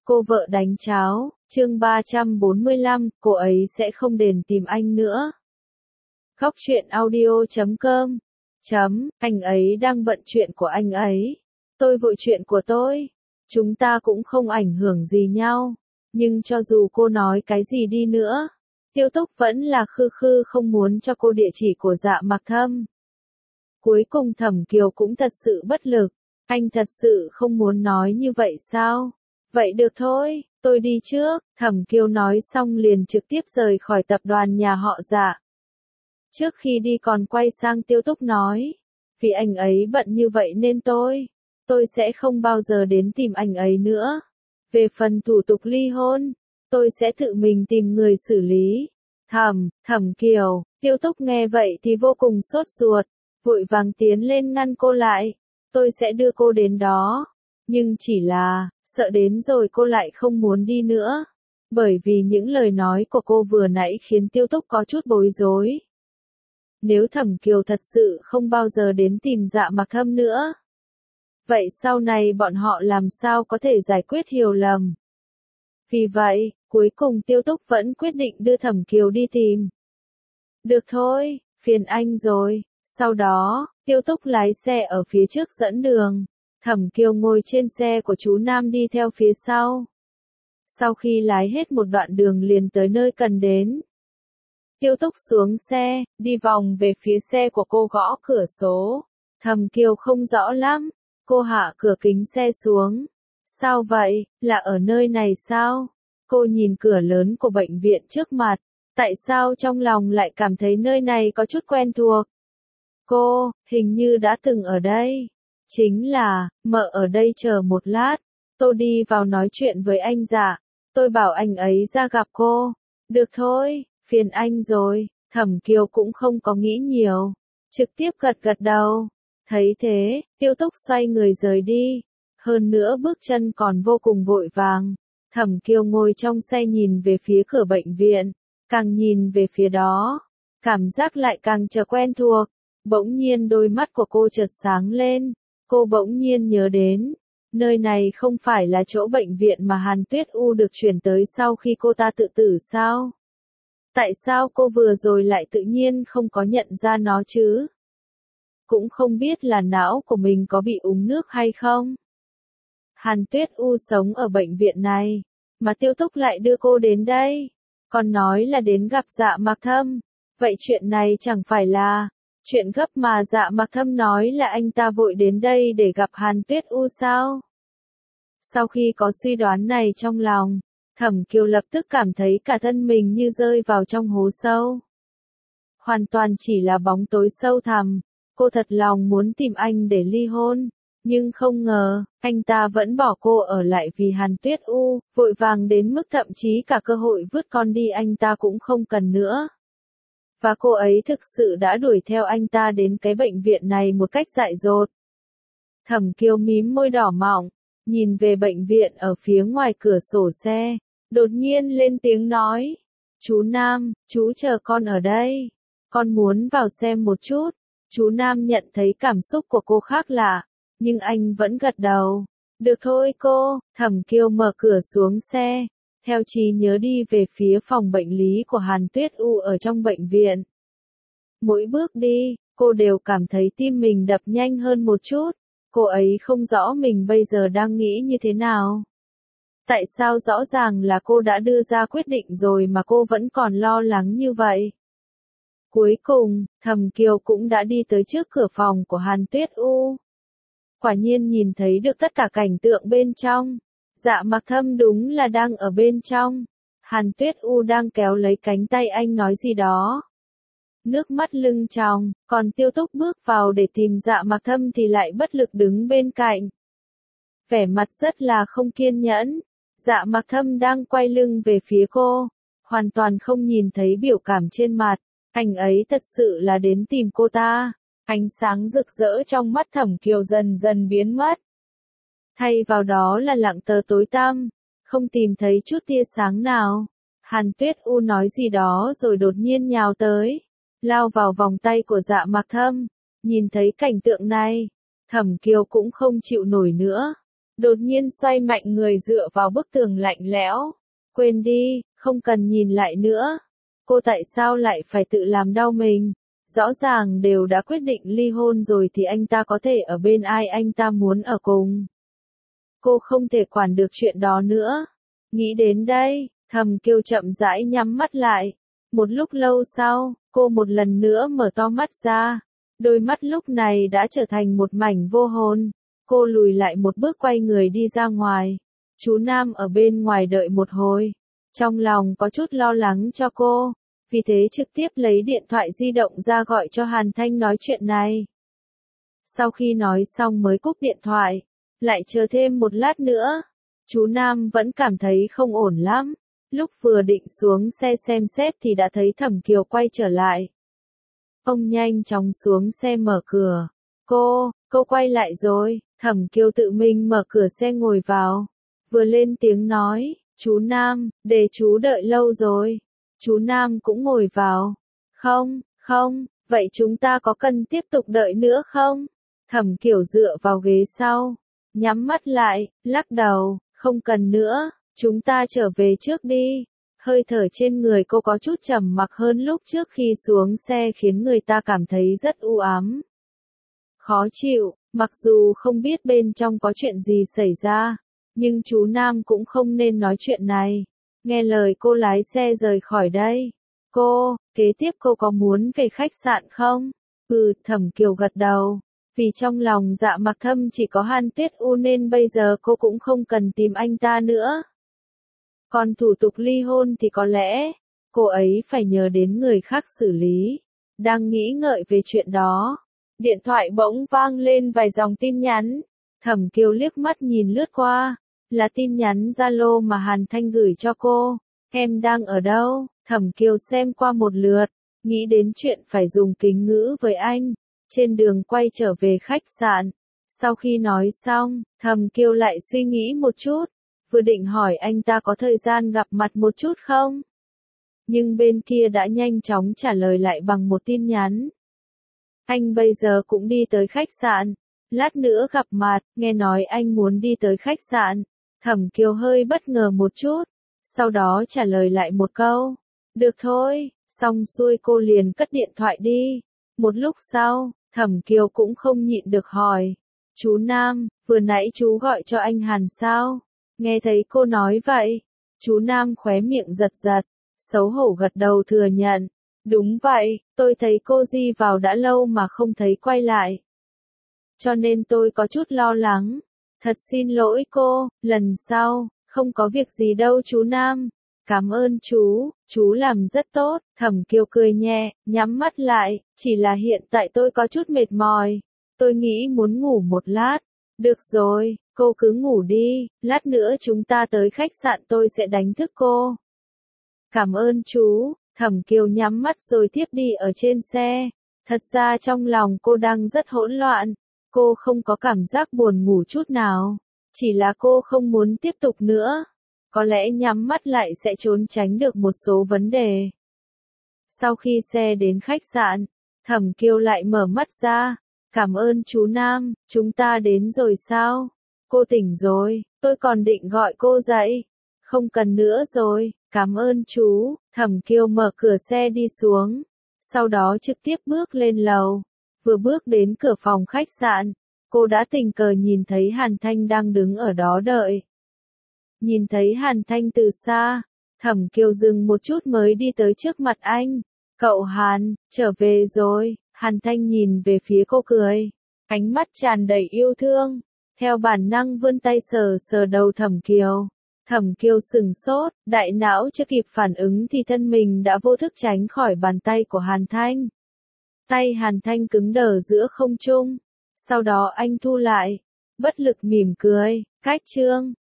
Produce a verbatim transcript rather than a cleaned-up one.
Cô vợ đánh cháo, chương ba trăm bốn mươi lăm, cô ấy sẽ không đền tìm anh nữa. Góc truyện audio chấm com chấm, anh ấy đang bận chuyện của anh ấy. Tôi vội chuyện của tôi. Chúng ta cũng không ảnh hưởng gì nhau. Nhưng cho dù cô nói cái gì đi nữa, Tiêu Túc vẫn là khư khư không muốn cho cô địa chỉ của Dạ Mặc Thâm. Cuối cùng Thẩm Kiều cũng thật sự bất lực. Anh thật sự không muốn nói như vậy sao? Vậy được thôi, tôi đi trước. Thẩm Kiều nói xong liền trực tiếp rời khỏi tập đoàn nhà họ Dạ. Trước khi đi còn quay sang Tiêu Túc nói, vì anh ấy bận như vậy nên tôi, tôi sẽ không bao giờ đến tìm anh ấy nữa. Về phần thủ tục ly hôn, tôi sẽ tự mình tìm người xử lý. Thẩm, Thẩm Kiều, Tiêu Túc nghe vậy thì vô cùng sốt ruột, vội vàng tiến lên ngăn cô lại. Tôi sẽ đưa cô đến đó, nhưng chỉ là, sợ đến rồi cô lại không muốn đi nữa. Bởi vì những lời nói của cô vừa nãy khiến Tiêu Túc có chút bối rối. Nếu Thẩm Kiều thật sự không bao giờ đến tìm Dạ Mặc Thâm nữa, vậy sau này bọn họ làm sao có thể giải quyết hiểu lầm? Vì vậy, cuối cùng Tiêu Túc vẫn quyết định đưa Thẩm Kiều đi tìm. Được thôi, phiền anh rồi. Sau đó, Tiêu Túc lái xe ở phía trước dẫn đường. Thẩm Kiều ngồi trên xe của chú Nam đi theo phía sau. Sau khi lái hết một đoạn đường liền tới nơi cần đến, Tiêu Túc xuống xe, đi vòng về phía xe của cô gõ cửa số. Thẩm Kiều không rõ lắm, cô hạ cửa kính xe xuống. Sao vậy, là ở nơi này sao? Cô nhìn cửa lớn của bệnh viện trước mặt, tại sao trong lòng lại cảm thấy nơi này có chút quen thuộc? Cô, hình như đã từng ở đây. Chính là, mợ ở đây chờ một lát, tôi đi vào nói chuyện với anh Dạ, tôi bảo anh ấy ra gặp cô. Được thôi, phiền anh rồi. Thẩm Kiều cũng không có nghĩ nhiều, trực tiếp gật gật đầu. Thấy thế, Tiêu Túc xoay người rời đi, hơn nữa bước chân còn vô cùng vội vàng. Thẩm Kiều ngồi trong xe nhìn về phía cửa bệnh viện, càng nhìn về phía đó, cảm giác lại càng trở quen thuộc. Bỗng nhiên đôi mắt của cô chợt sáng lên, cô bỗng nhiên nhớ đến, nơi này không phải là chỗ bệnh viện mà Hàn Tuyết U được chuyển tới sau khi cô ta tự tử sao? Tại sao cô vừa rồi lại tự nhiên không có nhận ra nó chứ? Cũng không biết là não của mình có bị uống nước hay không? Hàn Tuyết U sống ở bệnh viện này, mà Tiêu Túc lại đưa cô đến đây, còn nói là đến gặp Dạ Mặc Thâm. Vậy chuyện này chẳng phải là chuyện gấp mà Dạ Mặc Thâm nói là anh ta vội đến đây để gặp Hàn Tuyết U sao? Sau khi có suy đoán này trong lòng, Thẩm Kiều lập tức cảm thấy cả thân mình như rơi vào trong hố sâu. Hoàn toàn chỉ là bóng tối sâu thẳm. Cô thật lòng muốn tìm anh để ly hôn, nhưng không ngờ, anh ta vẫn bỏ cô ở lại vì Hàn Tuyết U, vội vàng đến mức thậm chí cả cơ hội vứt con đi anh ta cũng không cần nữa. Và cô ấy thực sự đã đuổi theo anh ta đến cái bệnh viện này một cách dại dột. Thẩm Kiều mím môi đỏ mọng, nhìn về bệnh viện ở phía ngoài cửa sổ xe, đột nhiên lên tiếng nói, chú Nam, chú chờ con ở đây, con muốn vào xem một chút. Chú Nam nhận thấy cảm xúc của cô khác lạ, nhưng anh vẫn gật đầu. Được thôi cô. Thẩm Kiều mở cửa xuống xe, theo trí nhớ đi về phía phòng bệnh lý của Hàn Tuyết U ở trong bệnh viện. Mỗi bước đi, cô đều cảm thấy tim mình đập nhanh hơn một chút. Cô ấy không rõ mình bây giờ đang nghĩ như thế nào. Tại sao rõ ràng là cô đã đưa ra quyết định rồi mà cô vẫn còn lo lắng như vậy? Cuối cùng, Thẩm Kiều cũng đã đi tới trước cửa phòng của Hàn Tuyết U. Quả nhiên nhìn thấy được tất cả cảnh tượng bên trong. Dạ Mặc Thâm đúng là đang ở bên trong. Hàn Tuyết U đang kéo lấy cánh tay anh nói gì đó. Nước mắt lưng tròng, còn Tiêu Túc bước vào để tìm Dạ Mặc Thâm thì lại bất lực đứng bên cạnh. Vẻ mặt rất là không kiên nhẫn. Dạ Mặc Thâm đang quay lưng về phía cô, hoàn toàn không nhìn thấy biểu cảm trên mặt. Anh ấy thật sự là đến tìm cô ta. Ánh sáng rực rỡ trong mắt Thẩm Kiều dần dần biến mất. Thay vào đó là lặng tờ tối tăm, không tìm thấy chút tia sáng nào. Hàn Tuyết U nói gì đó rồi đột nhiên nhào tới, lao vào vòng tay của Dạ Mặc Thâm. Nhìn thấy cảnh tượng này, Thẩm Kiều cũng không chịu nổi nữa. Đột nhiên xoay mạnh người dựa vào bức tường lạnh lẽo. Quên đi, không cần nhìn lại nữa. Cô tại sao lại phải tự làm đau mình? Rõ ràng đều đã quyết định ly hôn rồi thì anh ta có thể ở bên ai anh ta muốn ở cùng. Cô không thể quản được chuyện đó nữa. Nghĩ đến đây, Thẩm Kiều chậm rãi nhắm mắt lại. Một lúc lâu sau, cô một lần nữa mở to mắt ra. Đôi mắt lúc này đã trở thành một mảnh vô hồn. Cô lùi lại một bước quay người đi ra ngoài. Chú Nam ở bên ngoài đợi một hồi. Trong lòng có chút lo lắng cho cô. Vì thế trực tiếp lấy điện thoại di động ra gọi cho Hàn Thanh nói chuyện này. Sau khi nói xong mới cúp điện thoại. Lại chờ thêm một lát nữa. Chú Nam vẫn cảm thấy không ổn lắm. Lúc vừa định xuống xe xem xét thì đã thấy Thẩm Kiều quay trở lại. Ông nhanh chóng xuống xe mở cửa. Cô, cô quay lại rồi. Thẩm Kiều tự mình mở cửa xe ngồi vào. Vừa lên tiếng nói, chú Nam, để chú đợi lâu rồi. Chú Nam cũng ngồi vào. Không, không, vậy chúng ta có cần tiếp tục đợi nữa không? Thẩm Kiều dựa vào ghế sau. Nhắm mắt lại, lắc đầu, không cần nữa, chúng ta trở về trước đi. Hơi thở trên người cô có chút trầm mặc hơn lúc trước khi xuống xe khiến người ta cảm thấy rất u ám. Khó chịu, mặc dù không biết bên trong có chuyện gì xảy ra, nhưng chú Nam cũng không nên nói chuyện này. Nghe lời cô lái xe rời khỏi đây. Cô, kế tiếp cô có muốn về khách sạn không? Ừ, Thẩm Kiều gật đầu. Vì trong lòng Dạ Mặc Thâm chỉ có Hàn Tuyết U nên bây giờ cô cũng không cần tìm anh ta nữa. Còn thủ tục ly hôn thì có lẽ, cô ấy phải nhờ đến người khác xử lý. Đang nghĩ ngợi về chuyện đó. Điện thoại bỗng vang lên vài dòng tin nhắn. Thẩm Kiều liếc mắt nhìn lướt qua. Là tin nhắn Zalo mà Hàn Thanh gửi cho cô. Em đang ở đâu? Thẩm Kiều xem qua một lượt. Nghĩ đến chuyện phải dùng kính ngữ với anh. Trên đường quay trở về khách sạn. Sau khi nói xong, Thẩm Kiều lại suy nghĩ một chút. Vừa định hỏi anh ta có thời gian gặp mặt một chút không? Nhưng bên kia đã nhanh chóng trả lời lại bằng một tin nhắn. Anh bây giờ cũng đi tới khách sạn. Lát nữa gặp mặt, nghe nói anh muốn đi tới khách sạn. Thẩm Kiều hơi bất ngờ một chút. Sau đó trả lời lại một câu. Được thôi, xong xuôi cô liền cất điện thoại đi. Một lúc sau, Thẩm Kiều cũng không nhịn được hỏi. Chú Nam, vừa nãy chú gọi cho anh Hàn sao? Nghe thấy cô nói vậy. Chú Nam khóe miệng giật giật. Xấu hổ gật đầu thừa nhận. Đúng vậy, tôi thấy cô Di vào đã lâu mà không thấy quay lại. Cho nên tôi có chút lo lắng. Thật xin lỗi cô, lần sau, không có việc gì đâu chú Nam. Cảm ơn chú, chú làm rất tốt. Thẩm Kiều cười nhẹ, nhắm mắt lại, chỉ là hiện tại tôi có chút mệt mỏi. Tôi nghĩ muốn ngủ một lát. Được rồi, cô cứ ngủ đi, lát nữa chúng ta tới khách sạn tôi sẽ đánh thức cô. Cảm ơn chú. Thẩm Kiều nhắm mắt rồi tiếp đi ở trên xe. Thật ra trong lòng cô đang rất hỗn loạn. Cô không có cảm giác buồn ngủ chút nào. Chỉ là cô không muốn tiếp tục nữa. Có lẽ nhắm mắt lại sẽ trốn tránh được một số vấn đề. Sau khi xe đến khách sạn, Thẩm Kiều lại mở mắt ra. Cảm ơn chú Nam, chúng ta đến rồi sao? Cô tỉnh rồi, tôi còn định gọi cô dậy. Không cần nữa rồi, cảm ơn chú. Thẩm Kiều mở cửa xe đi xuống. Sau đó trực tiếp bước lên lầu. Vừa bước đến cửa phòng khách sạn, cô đã tình cờ nhìn thấy Hàn Thanh đang đứng ở đó đợi. Nhìn thấy Hàn Thanh từ xa, Thẩm Kiều dừng một chút mới đi tới trước mặt anh. Cậu Hàn, trở về rồi. Hàn Thanh nhìn về phía cô cười. Ánh mắt tràn đầy yêu thương. Theo bản năng vươn tay sờ sờ đầu Thẩm Kiều. Thẩm Kiều sừng sốt, đại não chưa kịp phản ứng thì thân mình đã vô thức tránh khỏi bàn tay của Hàn Thanh. Tay Hàn Thanh cứng đờ giữa không trung. Sau đó anh thu lại. Bất lực mỉm cười. Cách chương.